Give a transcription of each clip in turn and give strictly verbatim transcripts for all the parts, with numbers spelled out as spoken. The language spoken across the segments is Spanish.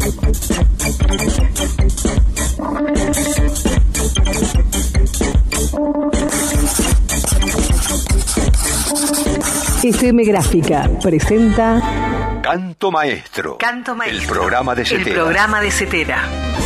F M Gráfica presenta Canto Maestro. Canto Maestro. El programa de Cetera. El programa de Cetera.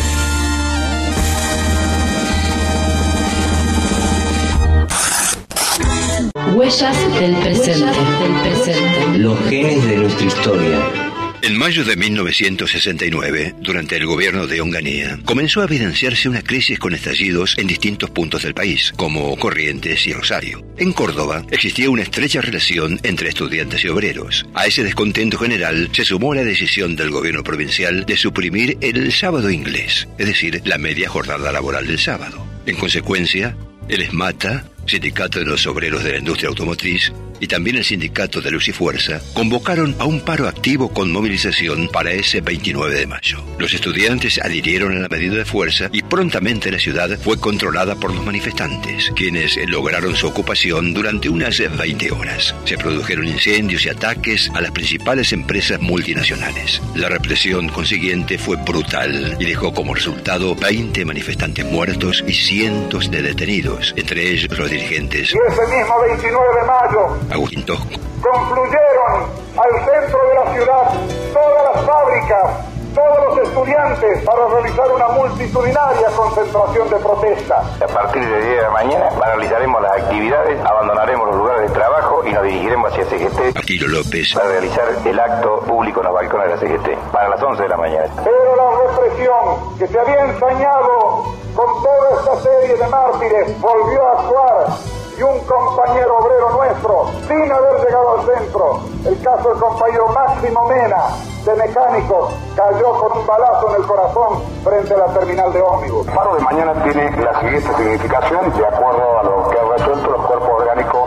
Huellas del presente. Huellas del presente. Los genes de nuestra historia. En mayo de mil novecientos sesenta y nueve, durante el gobierno de Onganía, comenzó a evidenciarse una crisis con estallidos en distintos puntos del país, como Corrientes y Rosario. En Córdoba existía una estrecha relación entre estudiantes y obreros. A ese descontento general se sumó la decisión del gobierno provincial de suprimir el sábado inglés, es decir, la media jornada laboral del sábado. En consecuencia, el ESMATA, Sindicato de los Obreros de la Industria Automotriz, y también el Sindicato de Luz y Fuerza, convocaron a un paro activo con movilización para ese veintinueve de mayo. Los estudiantes adhirieron a la medida de fuerza y prontamente la ciudad fue controlada por los manifestantes, quienes lograron su ocupación durante unas veinte horas. Se produjeron incendios y ataques a las principales empresas multinacionales. La represión consiguiente fue brutal y dejó como resultado veinte manifestantes muertos y cientos de detenidos, entre ellos los dirigentes. Y ese mismo veintinueve de mayo Agustín Tosco. Confluyeron al centro de la ciudad todas las fábricas, todos los estudiantes para realizar una multitudinaria concentración de protesta. A partir del día de mañana paralizaremos las actividades, abandonaremos los lugares de trabajo y nos dirigiremos hacia C G T Aquilo López. para realizar el acto público en los balcones de la C G T para las once de la mañana. Pero la represión que se había ensañado con toda esta serie de mártires volvió a actuar. Y un compañero obrero nuestro, sin haber llegado al centro, el caso del compañero Máximo Mena, de mecánicos, cayó con un balazo en el corazón frente a la terminal de ómnibus. El paro de mañana tiene la siguiente significación, de acuerdo a lo que han resuelto los cuerpos orgánicos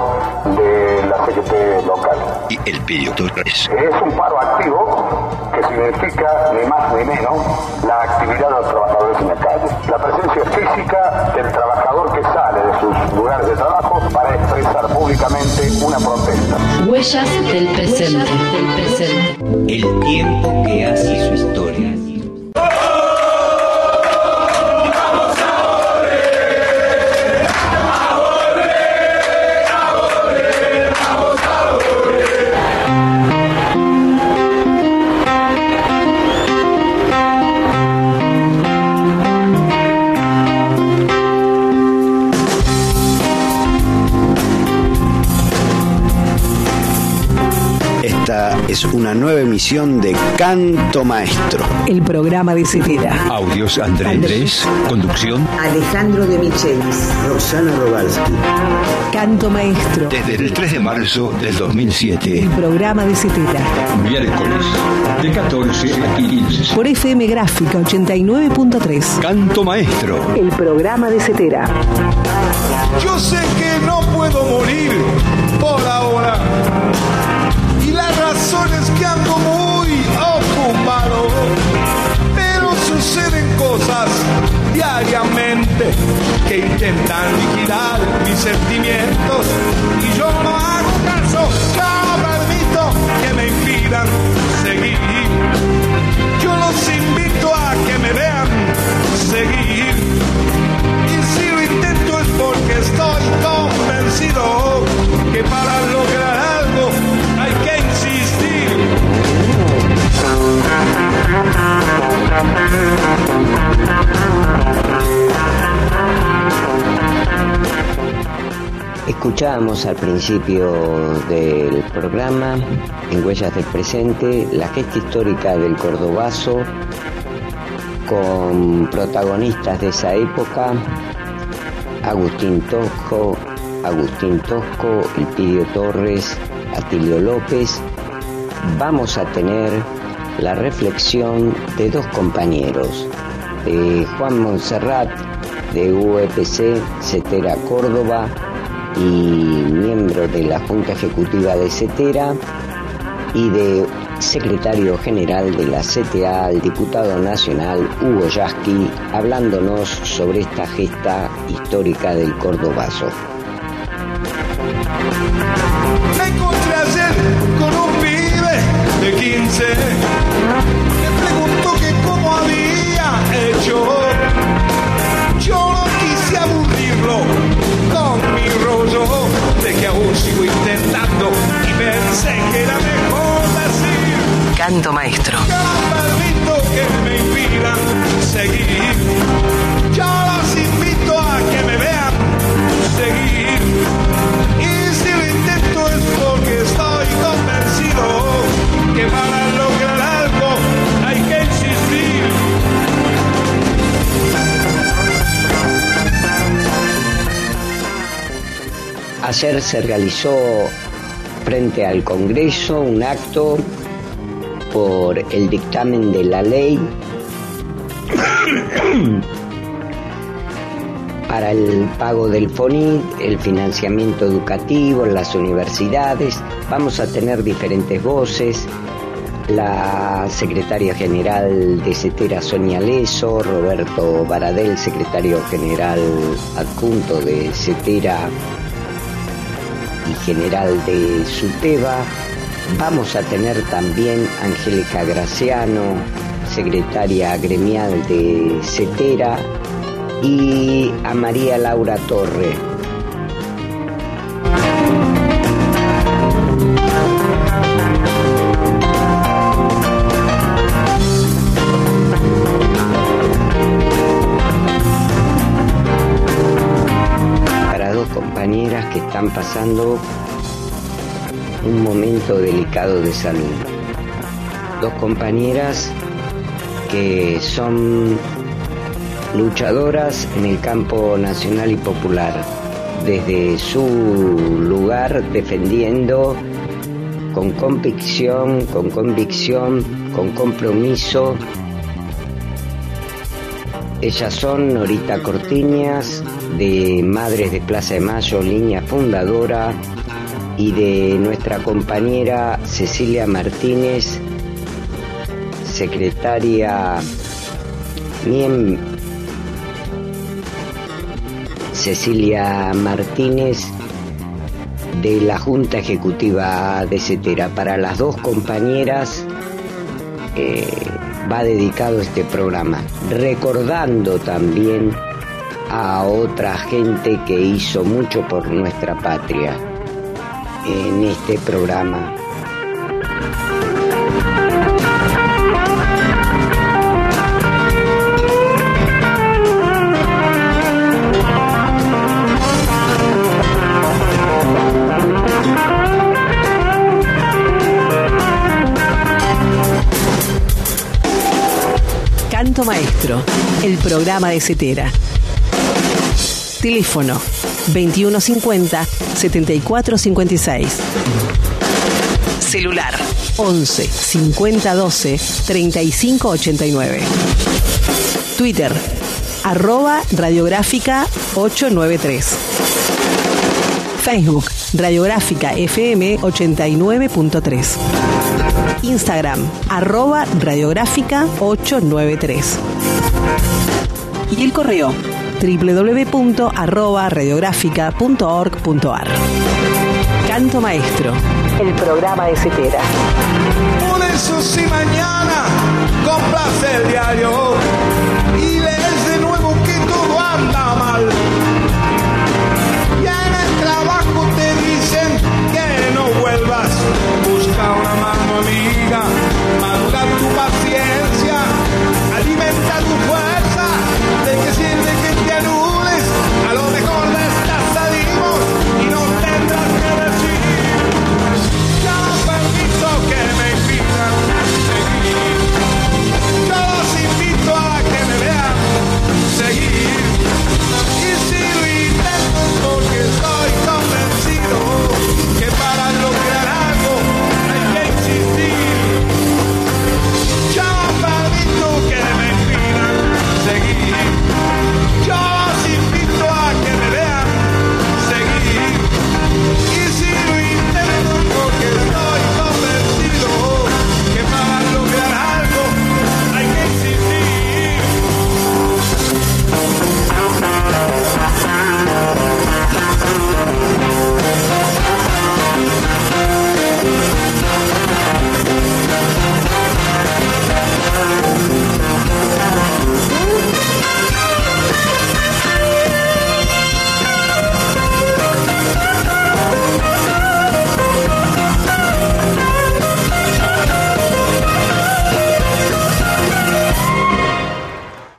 de la C G T local. Y el Pidio Torres. Es un paro activo que significa ni más ni menos la actividad de los trabajadores en la calle. La presencia física del trabajador que sale de sus lugares de trabajo para expresar públicamente una protesta. Huellas del presente. Huellas del presente. El tiempo que hace su historia. Es una nueva emisión de Canto Maestro. El programa de Cetera. Audios Andrés Andrés. Conducción Alejandro de Michelis. Roxana Robalski. Canto Maestro. desde el tres de marzo del dos mil siete. El programa de Cetera. Miércoles de catorce a quince. Por F M Gráfica ochenta y nueve punto tres. Canto Maestro. El programa de Cetera. Yo sé que no puedo morir por ahora. Y la razón es que ando muy ocupado, pero suceden cosas diariamente que intentan liquidar mis sentimientos y yo no hago caso, no permito que me impidan seguir. Yo los invito a que me vean seguir y si lo intento es porque estoy convencido que para lograr algo hay que insistir. Escuchábamos al principio del programa, en Huellas del Presente, la gesta histórica del Cordobazo, con protagonistas de esa época, Agustín Tosco, Agustín Tosco, El Pidio Torres, Atilio López. Vamos a tener la reflexión de dos compañeros, de Juan Monserrat, de U E P C Cetera Córdoba y miembro de la Junta Ejecutiva de Cetera, y de secretario general de la C T A, el diputado nacional Hugo Yasky, hablándonos sobre esta gesta histórica del Cordobazo. Me encontré ayer con un pibe de quince. Me preguntó que cómo seguir. Yo los invito a que me vean seguir. Y si lo intento es porque estoy convencido que para lograr algo hay que insistir. Ayer se realizó frente al Congreso un acto por el dictamen de la ley para el pago del FONIT, el financiamiento educativo en las universidades. Vamos a tener diferentes voces: la secretaria general de CETERA, Sonia Leso, Roberto Baradel, secretario general adjunto de CETERA y general de SUTEBA. Vamos a tener también a Angélica Graciano, secretaria gremial de CETERA, y a María Laura Torre. Para dos compañeras que están pasando un momento delicado de salud. Dos compañeras que son luchadoras en el campo nacional y popular, desde su lugar defendiendo con convicción, con convicción, con compromiso. Ellas son Norita Cortiñas, de Madres de Plaza de Mayo, línea fundadora, y de nuestra compañera Cecilia Martínez, secretaria miem, Cecilia Martínez de la Junta Ejecutiva de CETERA. Para las dos compañeras eh, va dedicado este programa, recordando también a otra gente que hizo mucho por nuestra patria en este programa. Canto Maestro, el programa de CETERA. Teléfono veintiuno cincuenta, setenta y cuatro cincuenta y seis. Celular once, cincuenta doce, treinta y cinco ochenta y nueve. Twitter arroba radiográfica ochocientos noventa y tres. Facebook Radiográfica F M ochenta y nueve punto tres. Instagram arroba radiográfica ochocientos noventa y tres. Y el correo doble u doble u doble u punto arroba radiográfica punto org punto ar. Canto Maestro, el programa de CETERA. Por eso si mañana compras el diario y lees de nuevo que todo anda mal, ya en el trabajo te dicen que no vuelvas, busca una mano amiga, madura tu paciencia, alimenta tu fuerza, de que sirve que te anules, a lo mejor de estas salimos y no tendrás que decir, ya no permito que me impidan seguir, yo los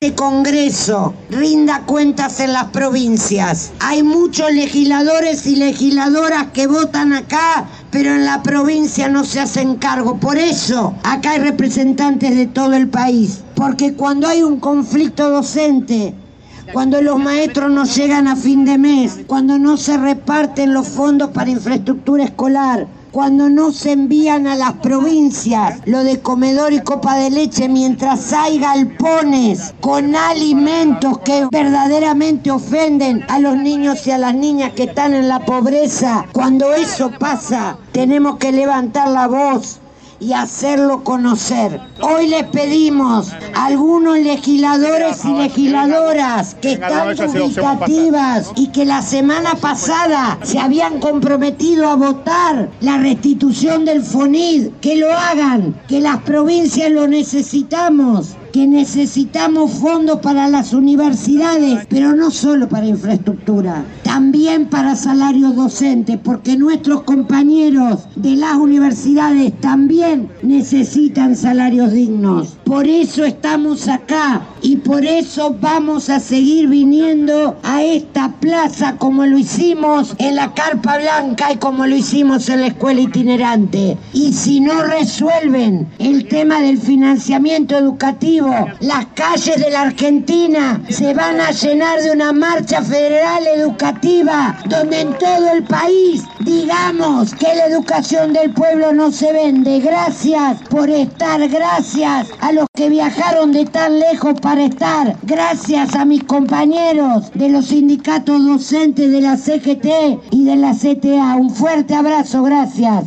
este Congreso rinda cuentas en las provincias. Hay muchos legisladores y legisladoras que votan acá, pero en la provincia no se hacen cargo. Por eso, acá hay representantes de todo el país. Porque cuando hay un conflicto docente, cuando los maestros no llegan a fin de mes, cuando no se reparten los fondos para infraestructura escolar, cuando no se envían a las provincias lo de comedor y copa de leche, mientras hay galpones con alimentos que verdaderamente ofenden a los niños y a las niñas que están en la pobreza, cuando eso pasa, tenemos que levantar la voz y hacerlo conocer. Hoy les pedimos a algunos legisladores y legisladoras que están dubitativas y que la semana pasada se habían comprometido a votar la restitución del FONID, que lo hagan, que las provincias lo necesitamos, que necesitamos fondos para las universidades, pero no solo para infraestructura, también para salarios docentes, porque nuestros compañeros de las universidades también necesitan salarios dignos. Por eso estamos acá y por eso vamos a seguir viniendo a esta plaza como lo hicimos en la Carpa Blanca y como lo hicimos en la escuela itinerante. Y si no resuelven el tema del financiamiento educativo, las calles de la Argentina se van a llenar de una marcha federal educativa donde en todo el país digamos que la educación del pueblo no se vende. Gracias por estar, gracias a los que viajaron de tan lejos para estar, gracias a mis compañeros de los sindicatos docentes de la C G T y de la C T A. Un fuerte abrazo, gracias.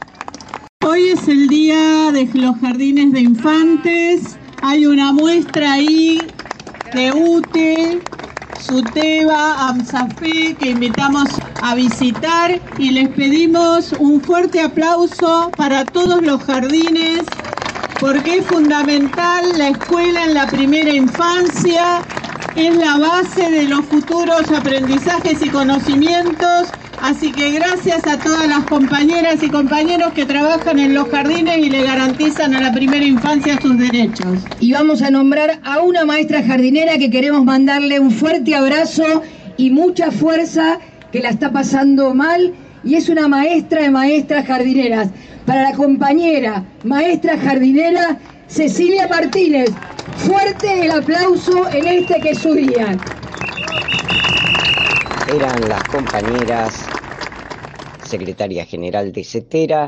Hoy es el día de los jardines de infantes. Hay una muestra ahí de U T E, SUTEBA, AMSAFE, que invitamos a visitar y les pedimos un fuerte aplauso para todos los jardines, porque es fundamental la escuela en la primera infancia, es la base de los futuros aprendizajes y conocimientos. Así que gracias a todas las compañeras y compañeros que trabajan en los jardines y le garantizan a la primera infancia sus derechos. Y vamos a nombrar a una maestra jardinera que queremos mandarle un fuerte abrazo y mucha fuerza, que la está pasando mal, y es una maestra de maestras jardineras. Para la compañera maestra jardinera Cecilia Martínez, fuerte el aplauso en este que es su día. Eran las compañeras secretaria general de CETERA,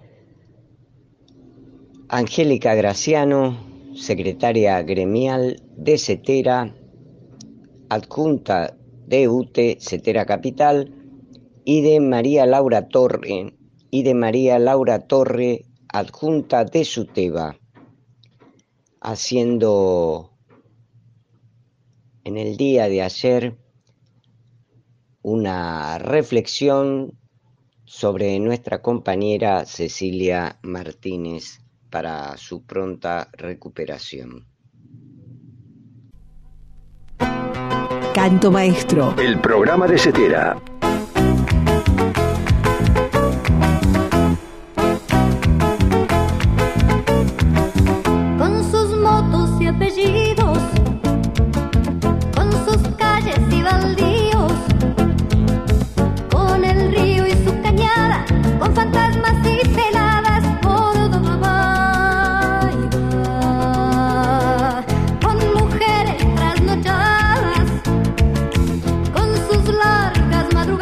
Angélica Graciano, secretaria gremial de CETERA, adjunta de U T E, CETERA Capital, y de María Laura Torre, y de María Laura Torre, adjunta de SUTEBA, haciendo en el día de ayer una reflexión sobre nuestra compañera Cecilia Martínez para su pronta recuperación. Canto Maestro. El programa de CETERA. Con sus motos y apellidos, con sus calles y baldíos, con el río y su cañada, con fantasmas y peladas, Córdoba y va. Con mujeres trasnochadas, con sus largas madrugadas,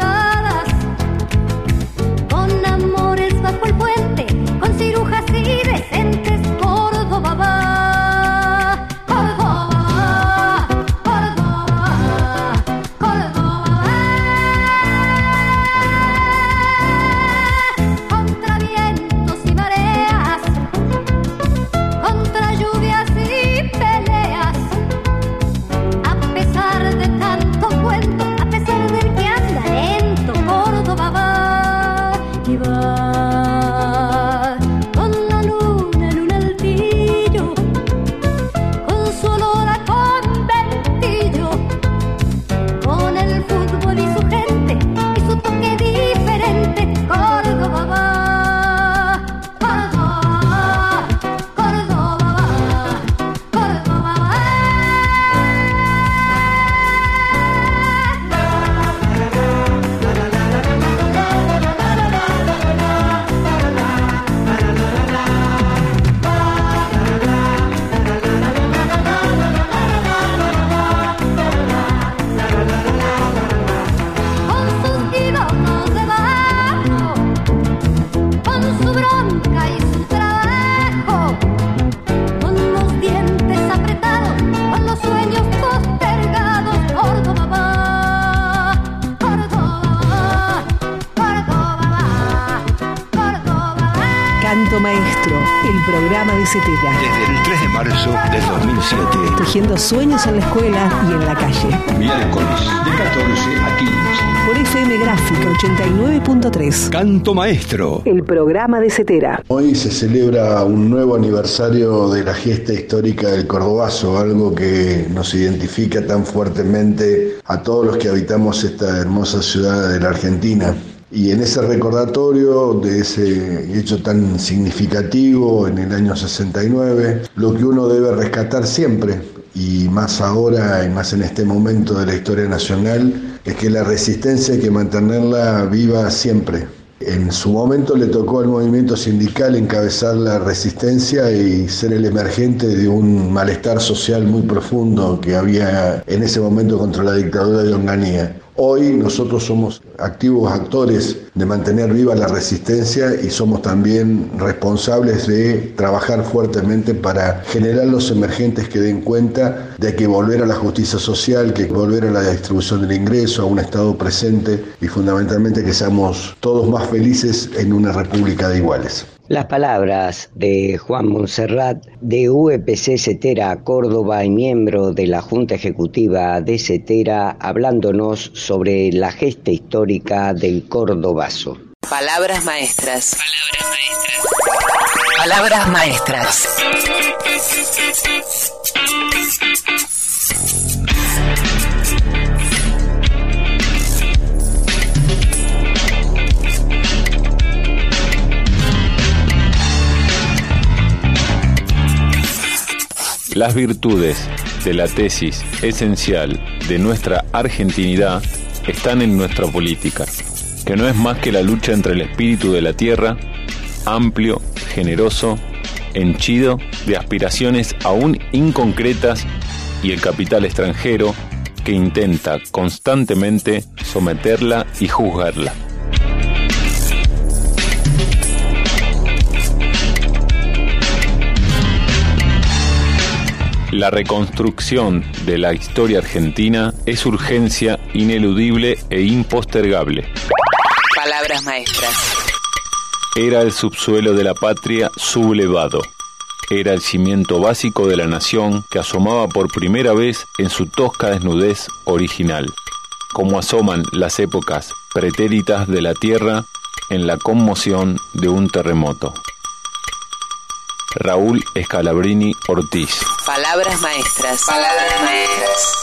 Maestro, el programa de Cetera. Desde el tres de marzo del dos mil siete. Tejiendo sueños en la escuela y en la calle. Miércoles, de catorce a quince. Por F M Gráfica ochenta y nueve punto tres. Canto Maestro, el programa de Cetera. Hoy se celebra un nuevo aniversario de la gesta histórica del Cordobazo, algo que nos identifica tan fuertemente a todos los que habitamos esta hermosa ciudad de la Argentina. Y en ese recordatorio de ese hecho tan significativo en el año sesenta y nueve, lo que uno debe rescatar siempre, y más ahora y más en este momento de la historia nacional, es que la resistencia hay que mantenerla viva siempre. En su momento le tocó al movimiento sindical encabezar la resistencia y ser el emergente de un malestar social muy profundo que había en ese momento contra la dictadura de Onganía. Hoy nosotros somos activos actores de mantener viva la resistencia y somos también responsables de trabajar fuertemente para generar los emergentes que den cuenta de que volver a la justicia social, que volver a la distribución del ingreso, a un Estado presente y fundamentalmente que seamos todos más felices en una república de iguales. Las palabras de Juan Monserrat, de U E P C Cetera Córdoba y miembro de la Junta Ejecutiva de Cetera, hablándonos sobre la gesta histórica del Cordobazo. Palabras maestras. Palabras maestras. Palabras maestras. Las virtudes de la tesis esencial de nuestra argentinidad están en nuestra política, que no es más que la lucha entre el espíritu de la tierra, amplio, generoso, henchido de aspiraciones aún inconcretas, y el capital extranjero que intenta constantemente someterla y juzgarla. La reconstrucción de la historia argentina es urgencia ineludible e impostergable. Palabras maestras. Era el subsuelo de la patria sublevado. Era el cimiento básico de la nación que asomaba por primera vez en su tosca desnudez original, como asoman las épocas pretéritas de la tierra en la conmoción de un terremoto. Raúl Scalabrini Ortiz. Palabras maestras. Palabras maestras.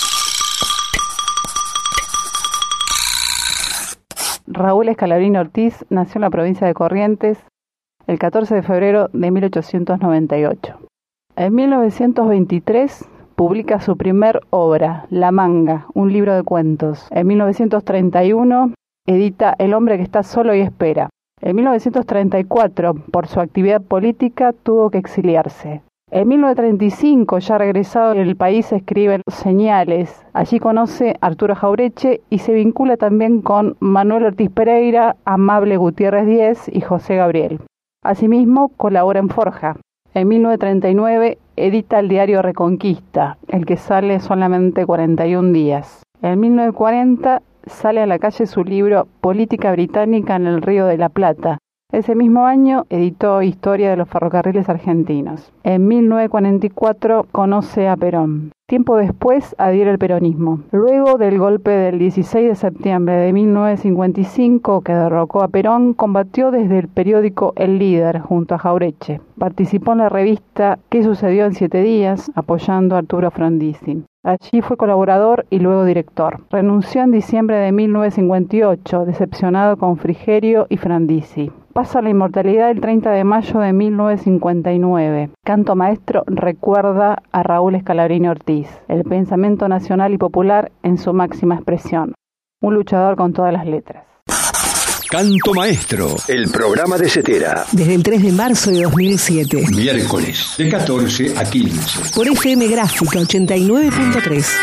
Raúl Scalabrini Ortiz nació en la provincia de Corrientes el catorce de febrero de mil ochocientos noventa y ocho. En mil novecientos veintitrés publica su primer obra, La Manga, un libro de cuentos. En mil novecientos treinta y uno edita El hombre que está solo y espera. En mil novecientos treinta y cuatro, por su actividad política, tuvo que exiliarse. En mil novecientos treinta y cinco, ya regresado en el país, escribe Señales. Allí conoce a Arturo Jaureche y se vincula también con Manuel Ortiz Pereira, Amable Gutiérrez Díez y José Gabriel. Asimismo, colabora en Forja. En mil novecientos treinta y nueve edita el diario Reconquista, el que sale solamente cuarenta y un días. En mil novecientos cuarenta sale a la calle su libro Política Británica en el Río de la Plata. Ese mismo año editó Historia de los ferrocarriles argentinos. En mil novecientos cuarenta y cuatro conoce a Perón. Tiempo después adhiere al peronismo. Luego del golpe del dieciséis de septiembre de mil novecientos cincuenta y cinco que derrocó a Perón, combatió desde el periódico El Líder junto a Jaureche. Participó en la revista ¿Qué sucedió en siete días?, apoyando a Arturo Frondizi. Allí fue colaborador y luego director. Renunció en diciembre de mil novecientos cincuenta y ocho, decepcionado con Frigerio y Frondizi. Pasa a la inmortalidad el treinta de mayo de mil novecientos cincuenta y nueve. Canto Maestro recuerda a Raúl Scalabrini Ortiz, el pensamiento nacional y popular en su máxima expresión. Un luchador con todas las letras. Canto Maestro, el programa de Cetera. Desde el tres de marzo de dos mil siete. Miércoles, de catorce a quince. Por F M Gráfica ochenta y nueve punto tres.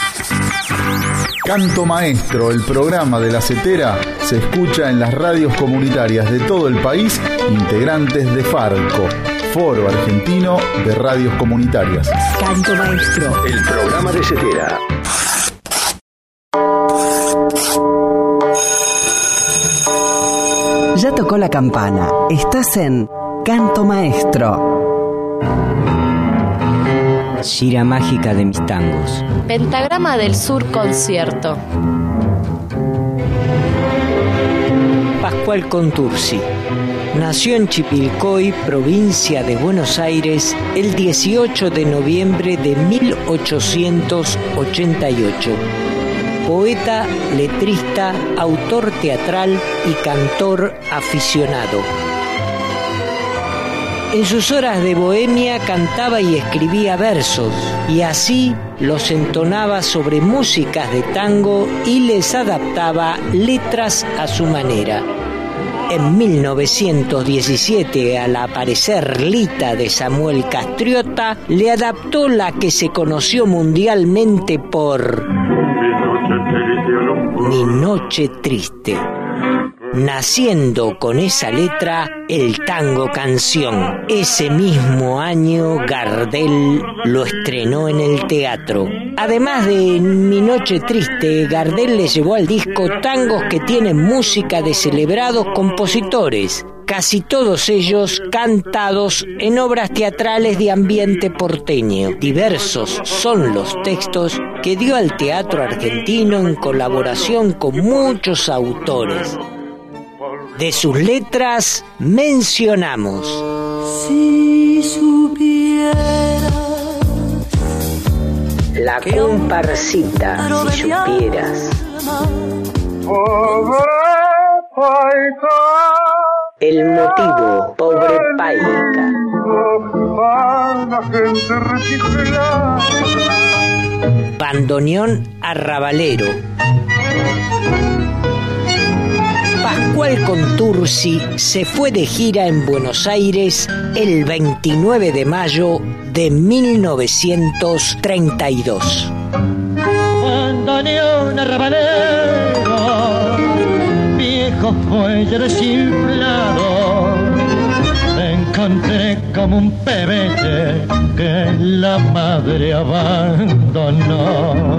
Canto Maestro, el programa de la Cetera, se escucha en las radios comunitarias de todo el país, integrantes de Farco, Foro Argentino de Radios Comunitarias. Canto Maestro, el programa de Cetera. Ya tocó la campana. Estás en Canto Maestro. Shira mágica de mis tangos. Pentagrama del Sur concierto. Pascual Contursi nació en Chipilcoy, provincia de Buenos Aires, el dieciocho de noviembre de mil ochocientos ochenta y ocho. Poeta, letrista, autor teatral y cantor aficionado. En sus horas de bohemia cantaba y escribía versos, y así los entonaba sobre músicas de tango y les adaptaba letras a su manera. En mil novecientos diecisiete, al aparecer Lita de Samuel Castriota, le adaptó la que se conoció mundialmente por Mi Noche Triste, naciendo con esa letra el tango canción. Ese mismo año Gardel lo estrenó en el teatro. Además de Mi Noche Triste, Gardel le llevó al disco tangos que tienen música de celebrados compositores, casi todos ellos cantados en obras teatrales de ambiente porteño. Diversos son los textos que dio al teatro argentino en colaboración con muchos autores. De sus letras mencionamos Si supieras La Comparsita, si supieras, El Motivo, Pobre Paica, Bandoneón Arrabalero. Pascual Contursi se fue de gira en Buenos Aires el veintinueve de mayo de mil novecientos treinta y dos. Bandoneón arrabalero, viejo fuelle desinflado, me encontré como un pebete que la madre abandonó.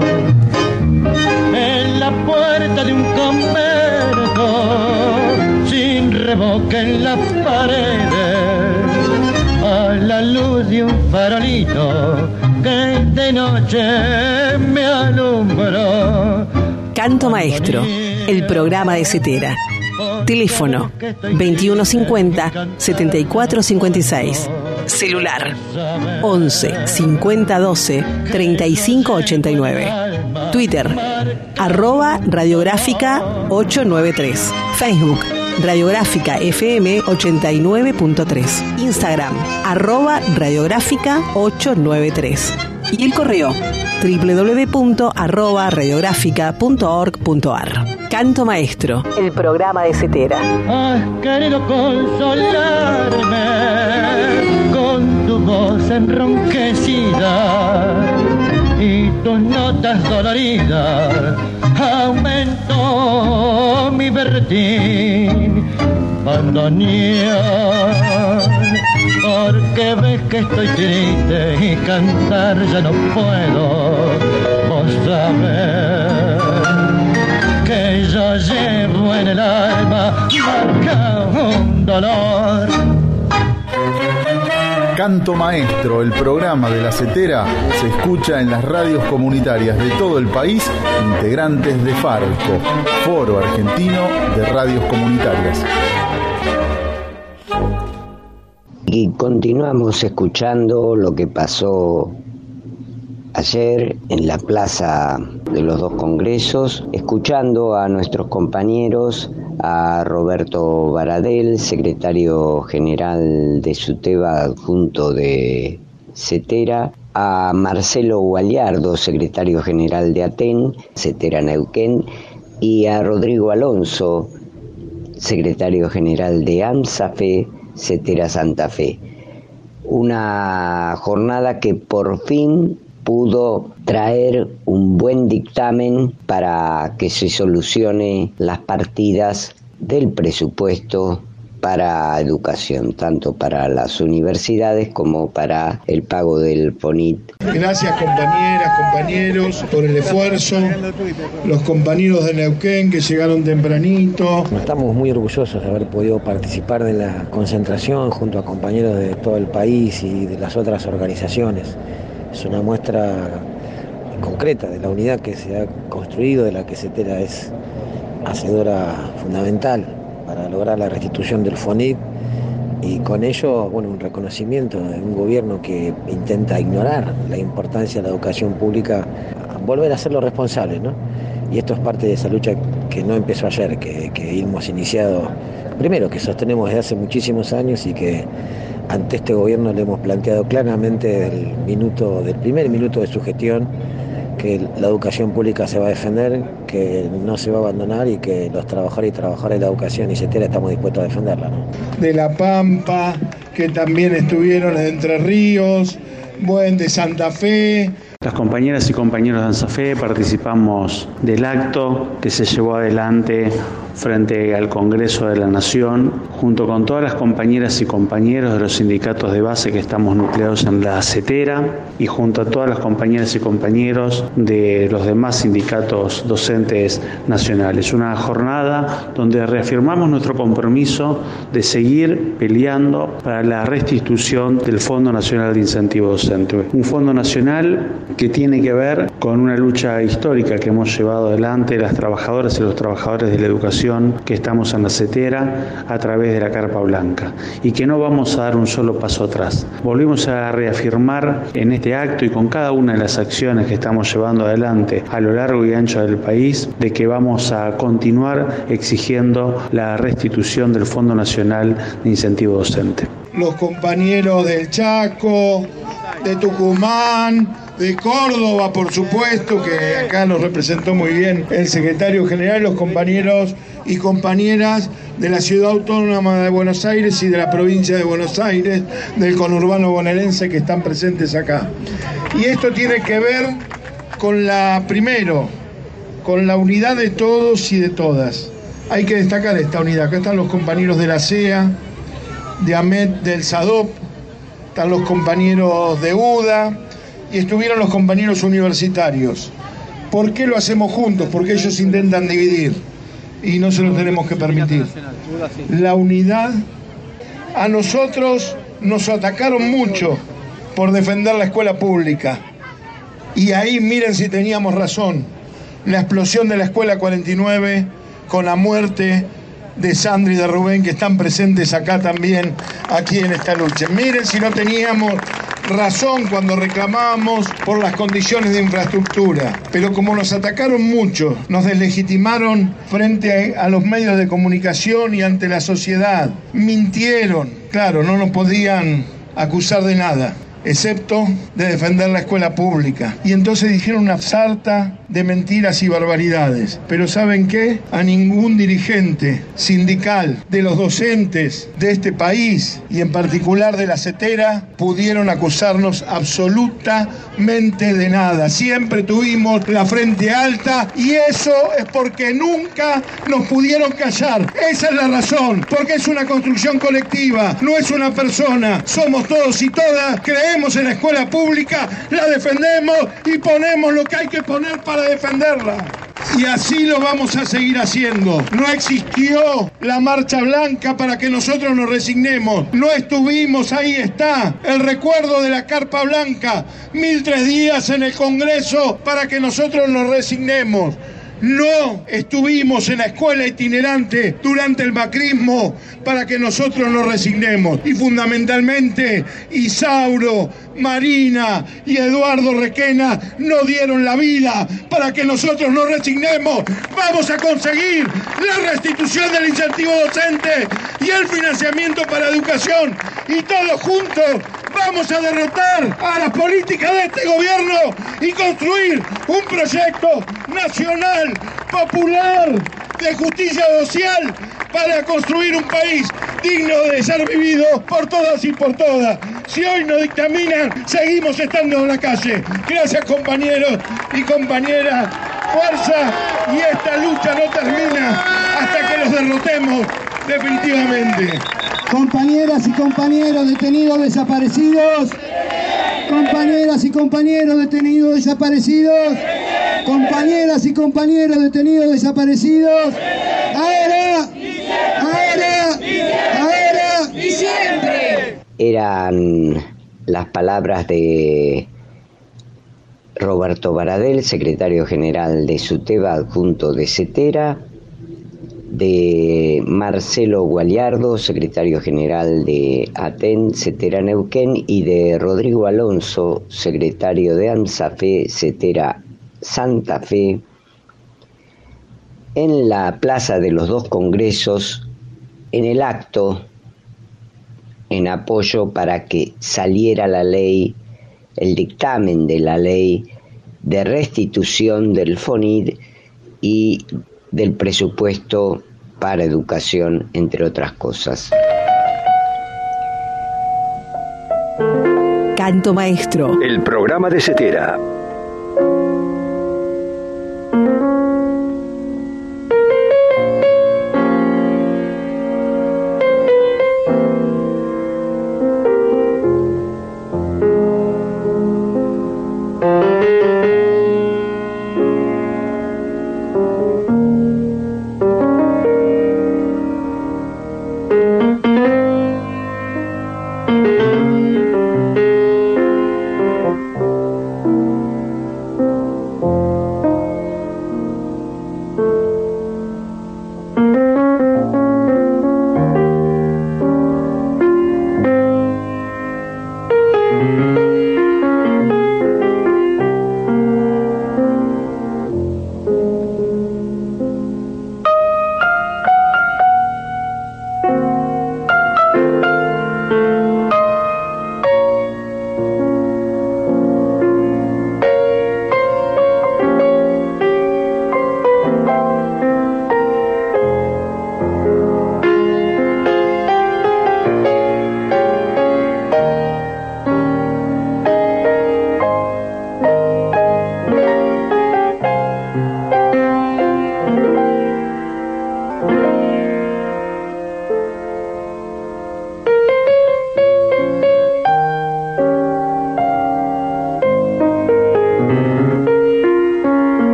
En la puerta de un convento, sin revoque en las paredes, a la luz de un farolito que de noche me alumbró. Canto Maestro, el programa de Cetera. Teléfono veintiuno cincuenta, setenta y cuatro cincuenta y seis. Celular once cincuenta doce treinta y cinco ochenta y nueve. Twitter arroba radiográfica ochocientos noventa y tres. Facebook Radiográfica F M ochenta y nueve punto tres. Instagram arroba radiográfica ochocientos noventa y tres. Y el correo doble u doble u doble u punto arroba radiográfica punto org punto ar. Canto Maestro, el programa de Cetera. Has querido consolarme con tu voz enronquecida y tus notas doloridas. Aumentó mi berretín, bandoneón, porque ves que estoy triste y cantar ya no puedo. Vos sabés que yo llevo en el alma marca un dolor. Canto Maestro, el programa de la Cetera, se escucha en las radios comunitarias de todo el país, integrantes de FARCO, Foro Argentino de Radios Comunitarias. Y continuamos escuchando lo que pasó ayer en la Plaza de los Dos Congresos, escuchando a nuestros compañeros, a Roberto Baradel, secretario general de SUTEBA adjunto de Cetera, a Marcelo Gualiardo, secretario general de ATEN, Cetera Neuquén, y a Rodrigo Alonso, secretario general de AMSAFE, Cetera Santa Fe. Una jornada que por fin pudo traer un buen dictamen para que se solucione las partidas del presupuesto para educación, tanto para las universidades como para el pago del FONIT. Gracias compañeras, compañeros, por el esfuerzo, los compañeros de Neuquén que llegaron tempranito. Estamos muy orgullosos de haber podido participar de la concentración junto a compañeros de todo el país y de las otras organizaciones. Es una muestra concreta de la unidad que se ha construido, de la que CETERA es hacedora fundamental para lograr la restitución del FONIT y con ello, bueno, un reconocimiento de un gobierno que intenta ignorar la importancia de la educación pública, volver a hacerlo responsable, ¿no? Y esto es parte de esa lucha que no empezó ayer, que, que hemos iniciado, primero que sostenemos desde hace muchísimos años y que ante este gobierno le hemos planteado claramente del minuto, del primer minuto de su gestión, que la educación pública se va a defender, que no se va a abandonar y que los trabajadores y trabajadoras de la educación y CETERA estamos dispuestos a defenderla, ¿no? De La Pampa, que también estuvieron en Entre Ríos, buen de Santa Fe. Las compañeras y compañeros de ANSAFE participamos del acto que se llevó adelante frente al Congreso de la Nación, junto con todas las compañeras y compañeros de los sindicatos de base que estamos nucleados en la CETERA y junto a todas las compañeras y compañeros de los demás sindicatos docentes nacionales. Una jornada donde reafirmamos nuestro compromiso de seguir peleando para la restitución del Fondo Nacional de Incentivo Docente. Un fondo nacional que tiene que ver con una lucha histórica que hemos llevado adelante las trabajadoras y los trabajadores de la educación que estamos en la CETERA a través de la Carpa Blanca y que no vamos a dar un solo paso atrás. Volvemos a reafirmar en este acto y con cada una de las acciones que estamos llevando adelante a lo largo y ancho del país de que vamos a continuar exigiendo la restitución del Fondo Nacional de Incentivo Docente. Los compañeros del Chaco, de Tucumán, de Córdoba, por supuesto, que acá nos representó muy bien el secretario general, los compañeros y compañeras de la Ciudad Autónoma de Buenos Aires y de la provincia de Buenos Aires, del conurbano bonaerense que están presentes acá. Y esto tiene que ver con la, primero, con la unidad de todos y de todas. Hay que destacar esta unidad. Acá están los compañeros de la C E A, de AMET, del SADOP, están los compañeros de U D A y estuvieron los compañeros universitarios. ¿Por qué lo hacemos juntos? Porque ellos intentan dividir y no se lo tenemos que permitir. La unidad, a nosotros nos atacaron mucho por defender la escuela pública y ahí miren si teníamos razón, la explosión de la escuela cuarenta y nueve con la muerte de Sandra y de Rubén, que están presentes acá también, aquí en esta lucha. Miren si no teníamos razón cuando reclamábamos por las condiciones de infraestructura, pero como nos atacaron mucho, nos deslegitimaron frente a, a los medios de comunicación y ante la sociedad, mintieron, claro, no nos podían acusar de nada, excepto de defender la escuela pública. Y entonces dijeron una sarta de mentiras y barbaridades. Pero ¿saben qué? A ningún dirigente sindical de los docentes de este país, y en particular de la CETERA, pudieron acusarnos absolutamente de nada. Siempre tuvimos la frente alta y eso es porque nunca nos pudieron callar. Esa es la razón, porque es una construcción colectiva, no es una persona. Somos todos y todas, creemos en la escuela pública, la defendemos y ponemos lo que hay que poner para defenderla. Y así lo vamos a seguir haciendo. No existió la marcha blanca para que nosotros nos resignemos. No estuvimos, ahí está, el recuerdo de la Carpa Blanca. Mil tres días en el Congreso para que nosotros nos resignemos. No estuvimos en la escuela itinerante durante el macrismo para que nosotros nos resignemos. Y fundamentalmente Isauro, Marina y Eduardo Requena no dieron la vida para que nosotros nos resignemos. Vamos a conseguir la restitución del incentivo docente y el financiamiento para educación. Y todos juntos vamos a derrotar a las políticas de este gobierno y construir un proyecto nacional, popular, de justicia social para construir un país digno de ser vivido por todas y por todas. Si hoy nos dictaminan, seguimos estando en la calle. Gracias, compañeros y compañeras. Fuerza, y esta lucha no termina hasta que los derrotemos definitivamente. Compañeras y compañeros detenidos desaparecidos. Compañeras y compañeros detenidos desaparecidos. Compañeras y compañeros detenidos desaparecidos. Ahora, ahora, ahora y siempre. Eran las palabras de Roberto Baradel, secretario general de SUTEBA, adjunto de CETERA, de Marcelo Gualiardo, secretario general de ATEN, CETERA Neuquén, y de Rodrigo Alonso, secretario de AMSAFE, CETERA Santa Fe, en la Plaza de los Dos Congresos, en el acto en apoyo para que saliera la ley, el dictamen de la ley de restitución del FONID y del presupuesto para educación, entre otras cosas. Canto Maestro. El programa de CETERA.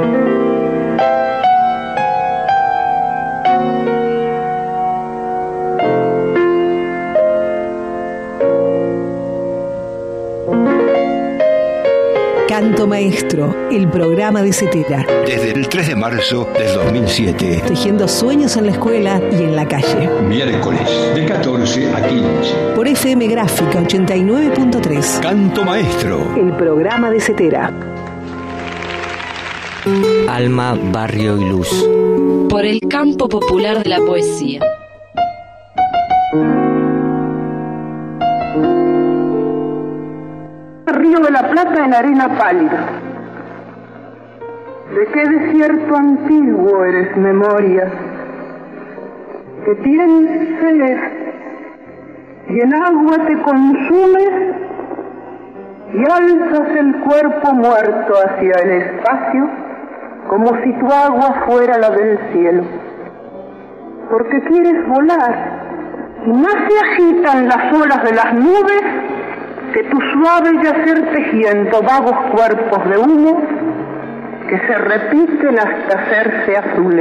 Canto Maestro, el programa de Cetera. Desde el tres de marzo del dos mil siete. Tejiendo sueños en la escuela y en la calle. Miércoles, de catorce a quince. Por F M Gráfica ochenta y nueve punto tres. Canto Maestro, el programa de Cetera. Alma, barrio y luz. Por el campo popular de la poesía. Río de la Plata en arena pálida. ¿De qué desierto antiguo eres memoria? Que tienes sed y en agua te consumes y alzas el cuerpo muerto hacia el espacio como si tu agua fuera la del cielo. Porque quieres volar y más se agitan las olas de las nubes que tu suave yacer tejiendo vagos cuerpos de humo que se repiten hasta hacerse azules.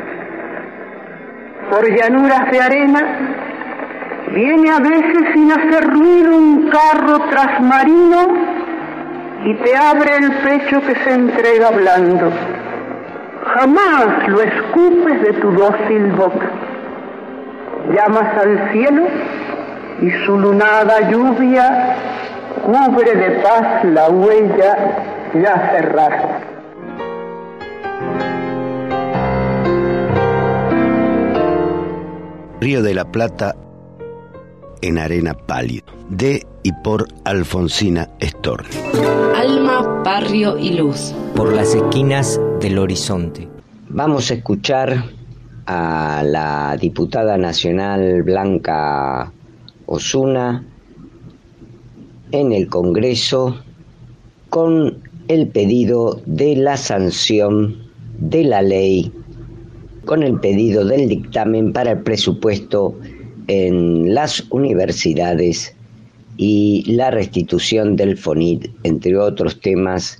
Por llanuras de arena viene a veces sin hacer ruido un carro trasmarino y te abre el pecho que se entrega blando. Jamás lo escupes de tu dócil boca. Llamas al cielo y su lunada lluvia cubre de paz la huella ya cerrada. Río de la Plata en arena pálida, de y por Alfonsina Storni. Alma, barrio y luz. Por las esquinas del horizonte. Vamos a escuchar a la diputada nacional Blanca Osuna en el Congreso con el pedido de la sanción de la ley, con el pedido del dictamen para el presupuesto en las universidades y la restitución del FONIT, entre otros temas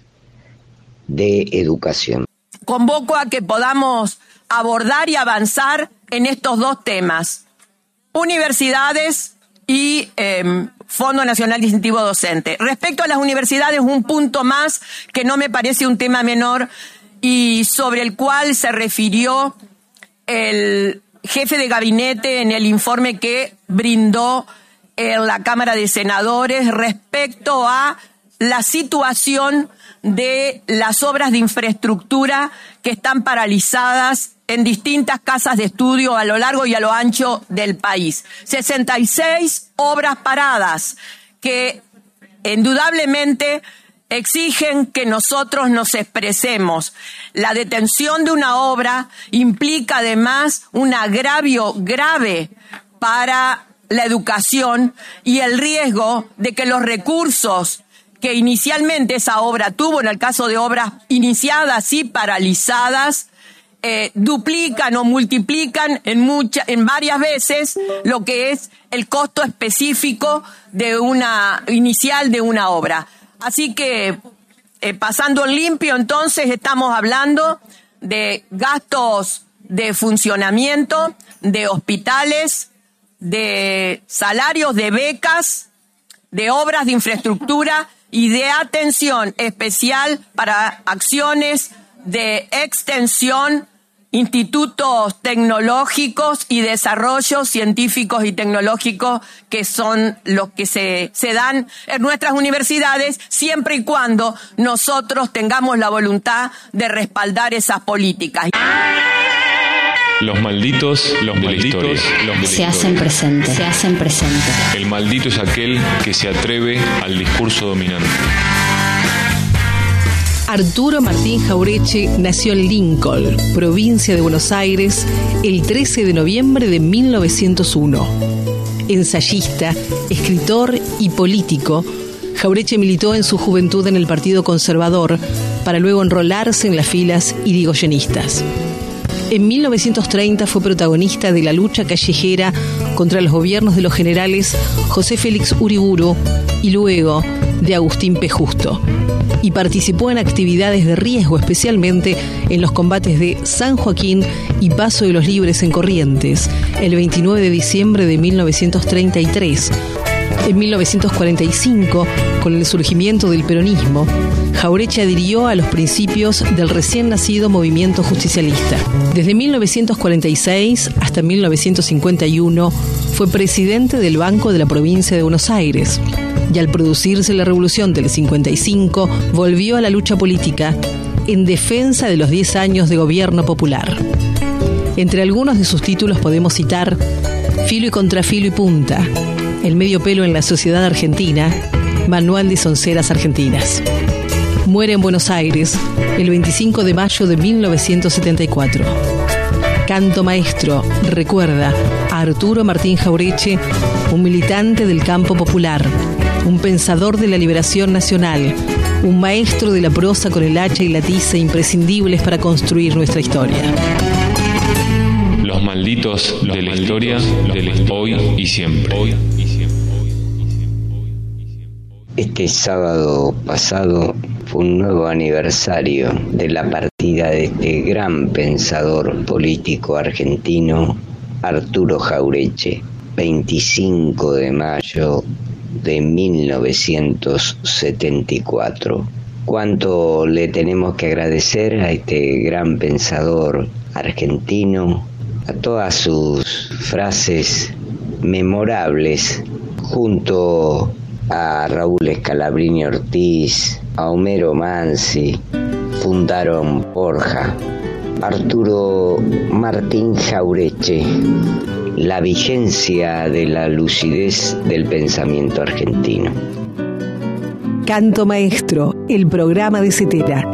de educación. Convoco a que podamos abordar y avanzar en estos dos temas, universidades y eh, Fondo Nacional de Incentivo Docente. Respecto a las universidades, un punto más que no me parece un tema menor y sobre el cual se refirió el jefe de gabinete en el informe que brindó en la Cámara de Senadores respecto a la situación de las obras de infraestructura que están paralizadas en distintas casas de estudio a lo largo y a lo ancho del país. sesenta y seis obras paradas que indudablemente exigen que nosotros nos expresemos. La detención de una obra implica además un agravio grave para la educación y el riesgo de que los recursos que inicialmente esa obra tuvo, en el caso de obras iniciadas y paralizadas, eh, duplican o multiplican en muchas, en varias veces lo que es el costo específico de una inicial de una obra. Así que, eh, pasando en limpio, entonces estamos hablando de gastos de funcionamiento, de hospitales, de salarios, de becas, de obras de infraestructura y de atención especial para acciones de extensión, institutos tecnológicos y desarrollos científicos y tecnológicos que son los que se, se dan en nuestras universidades, siempre y cuando nosotros tengamos la voluntad de respaldar esas políticas. Los malditos, los malditos, los malditos. Se hacen presentes, se hacen presentes. El maldito es aquel que se atreve al discurso dominante. Arturo Martín Jaureche nació en Lincoln, provincia de Buenos Aires, el trece de noviembre de mil novecientos uno. Ensayista, escritor y político, Jaureche militó en su juventud en el Partido Conservador para luego enrolarse en las filas irigoyenistas. En mil novecientos treinta fue protagonista de la lucha callejera contra los gobiernos de los generales José Félix Uriburu y luego de Agustín P. Justo y participó en actividades de riesgo, especialmente en los combates de San Joaquín y Paso de los Libres en Corrientes, el veintinueve de diciembre de mil novecientos treinta y tres. En mil novecientos cuarenta y cinco, con el surgimiento del peronismo, Jauretche adhirió a los principios del recién nacido movimiento justicialista. Desde mil novecientos cuarenta y seis hasta mil novecientos cincuenta y uno fue presidente del Banco de la Provincia de Buenos Aires y al producirse la Revolución del cincuenta y cinco volvió a la lucha política en defensa de los diez años de gobierno popular. Entre algunos de sus títulos podemos citar Filo y Contrafilo y Punta, El medio pelo en la sociedad argentina, Manual de Sonceras Argentinas. Muere en Buenos Aires el veinticinco de mayo de mil novecientos setenta y cuatro. Canto Maestro recuerda a Arturo Martín Jauretche, un militante del campo popular, un pensador de la liberación nacional, un maestro de la prosa con el hacha y la tiza imprescindibles para construir nuestra historia. Los malditos de la historia, del hoy y siempre. Este sábado pasado fue un nuevo aniversario de la partida de este gran pensador político argentino, Arturo Jauretche, veinticinco de mayo de mil novecientos setenta y cuatro. Cuánto le tenemos que agradecer a este gran pensador argentino, a todas sus frases memorables, junto a Raúl Scalabrini Ortiz, a Homero Mansi, fundaron Borja. Arturo Martín Jauretche, la vigencia de la lucidez del pensamiento argentino. Canto Maestro, el programa de Cetera.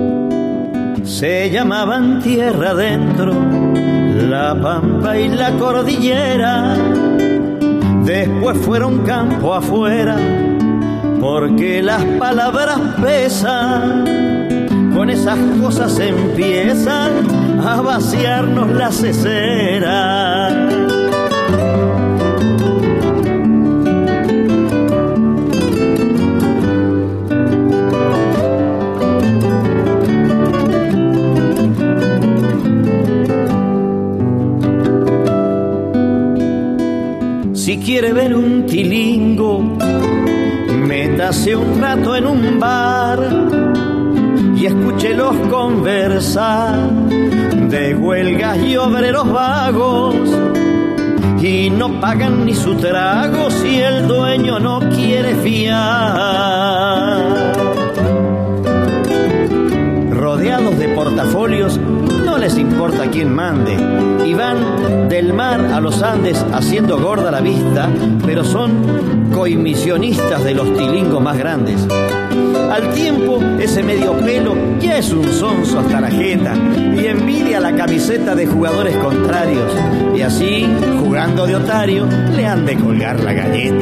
Se llamaban tierra adentro, la pampa y la cordillera, después fueron campo afuera, porque las palabras pesan, con esas cosas empiezan a vaciarnos la cesera. Si quiere ver un tilingo, métase un rato en un bar y escúchelos conversar de huelgas y obreros vagos, y no pagan ni su trago si el dueño no quiere fiar. Rodeados de portafolios, no les importa quién mande, y van del mar a los Andes haciendo gorda la vista, pero son coimisionistas de los tilingos más grandes. Al tiempo, ese medio pelo ya es un sonso hasta la jeta y envidia la camiseta de jugadores contrarios, y así, jugando de otario, le han de colgar la galleta.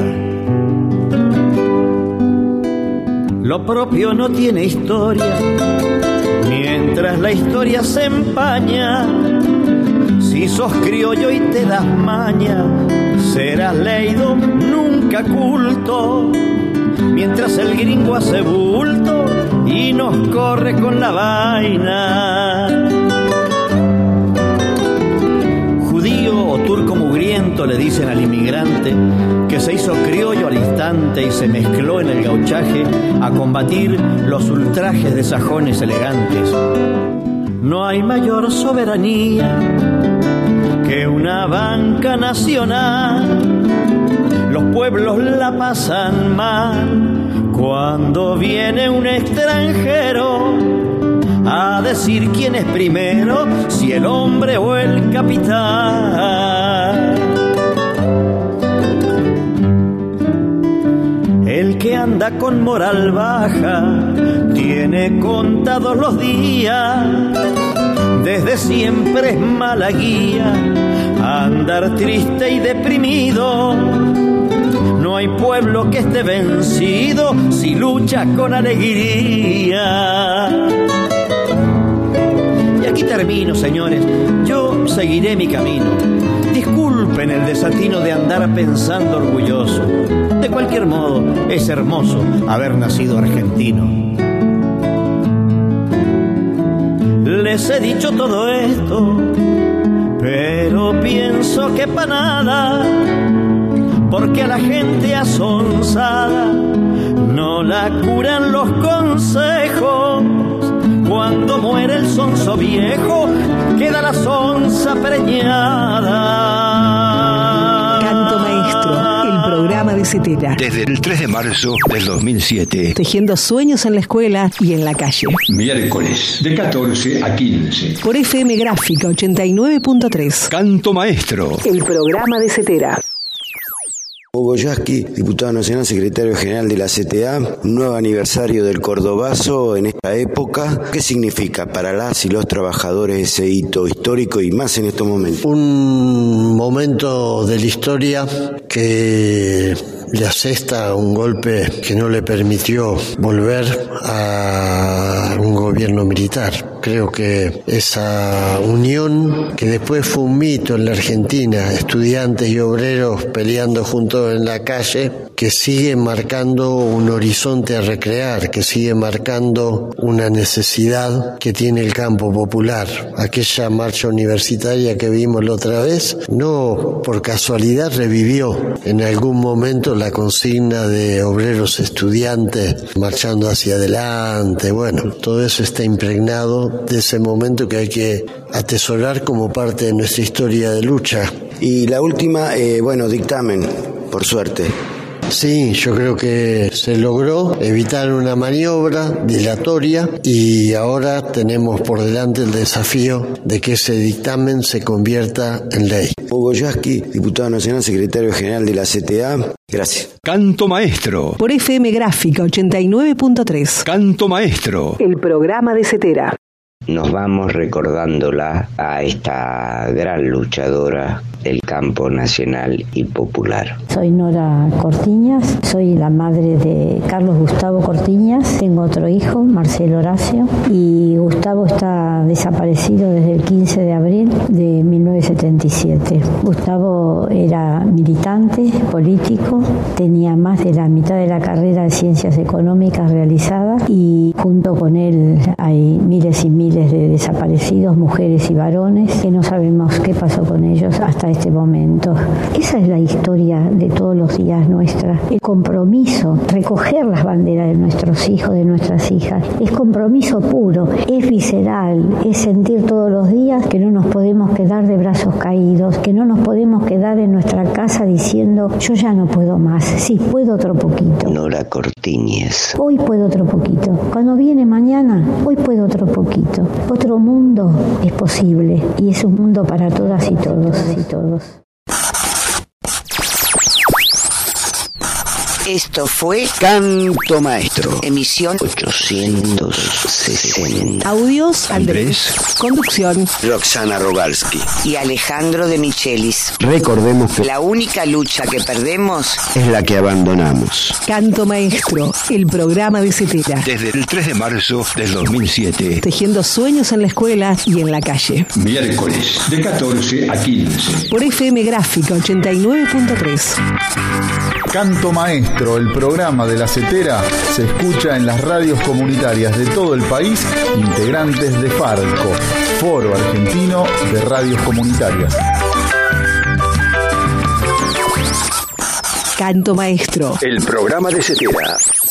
Lo propio no tiene historia, mientras la historia se empaña. Si sos criollo y te das maña, serás leído, nunca culto, mientras el gringo hace bulto y nos corre con la vaina. Judío o turco mugriento le dicen al inmigrante que se hizo criollo al instante y se mezcló en el gauchaje a combatir los ultrajes de sajones elegantes. No hay mayor soberanía que una banca nacional. Los pueblos la pasan mal cuando viene un extranjero a decir quién es primero, si el hombre o el capital. El que anda con moral baja tiene contados los días, desde siempre es mala guía andar triste y deprimido. No hay pueblo que esté vencido si lucha con alegría. Y Aquí termino, señores. Yo seguiré mi camino. Disculpen el desatino de andar pensando orgulloso. De cualquier modo, es hermoso haber nacido argentino. Les he dicho todo esto, pero pienso que pa' nada, porque a la gente asonsada no la curan los consejos. Cuando muere el sonso viejo, queda la sonza preñada. Canto Maestro, el programa de Cetera. Desde el tres de marzo del dos mil siete. Tejiendo sueños en la escuela y en la calle. Miércoles, de catorce a quince. Por F M Gráfica ochenta y nueve punto tres. Canto Maestro, el programa de Cetera. Hugo Yasky, diputado nacional, secretario general de la C T A, nuevo aniversario del Cordobazo en esta época. ¿Qué significa para las y los trabajadores ese hito histórico y más en estos momentos? Un momento de la historia que le asesta un golpe que no le permitió volver a un gobierno militar. Creo que esa unión, que después fue un mito en la Argentina, estudiantes y obreros peleando juntos en la calle, que sigue marcando un horizonte a recrear, que sigue marcando una necesidad que tiene el campo popular. Aquella marcha universitaria que vimos la otra vez, no por casualidad revivió en algún momento la consigna de obreros estudiantes marchando hacia adelante. Bueno, todo eso está impregnado de ese momento que hay que atesorar como parte de nuestra historia de lucha. Y la última, eh, bueno, dictamen, por suerte. Sí, yo creo que se logró evitar una maniobra dilatoria y ahora tenemos por delante el desafío de que ese dictamen se convierta en ley. Hugo Yasky, diputado nacional, secretario general de la C T A. Gracias. Canto Maestro. Por F M Gráfica ochenta y nueve punto tres. Canto Maestro, el programa de Cetera. Nos vamos recordándola a esta gran luchadora del campo nacional y popular. Soy Nora Cortiñas, soy la madre de Carlos Gustavo Cortiñas, tengo otro hijo, Marcelo Horacio, y Gustavo está desaparecido desde el quince de abril de mil novecientos setenta y siete. Gustavo era militante, político, tenía más de la mitad de la carrera de ciencias económicas realizada y junto con él hay miles y miles de desaparecidos, mujeres y varones, que no sabemos qué pasó con ellos hasta este momento. Esa es la historia de todos los días nuestra. El compromiso, recoger las banderas de nuestros hijos, de nuestras hijas, es compromiso puro, es visceral, es sentir todos los días que no nos podemos quedar de brazos caídos, que no nos podemos quedar en nuestra casa diciendo yo ya no puedo más, sí, puedo otro poquito. Nora Cortiñas. Hoy puedo otro poquito. Cuando viene mañana, hoy puedo otro poquito. Otro mundo es posible y es un mundo para todas y todos y todos. Esto fue Canto Maestro, emisión ochocientos sesenta. Audios Andrés. Conducción Roxana Rogalski y Alejandro de Michelis. Recordemos que La única lucha que perdemos es la que abandonamos. Canto Maestro, el programa de Cetera. Desde el tres de marzo del dos mil siete. Tejiendo sueños en la escuela y en la calle. Miércoles, de catorce a quince. Por F M Gráfica ochenta y nueve punto tres. Canto Maestro, el programa de la Cetera, se escucha en las radios comunitarias de todo el país, integrantes de Farco, Foro Argentino de Radios Comunitarias. Canto Maestro, el programa de Cetera.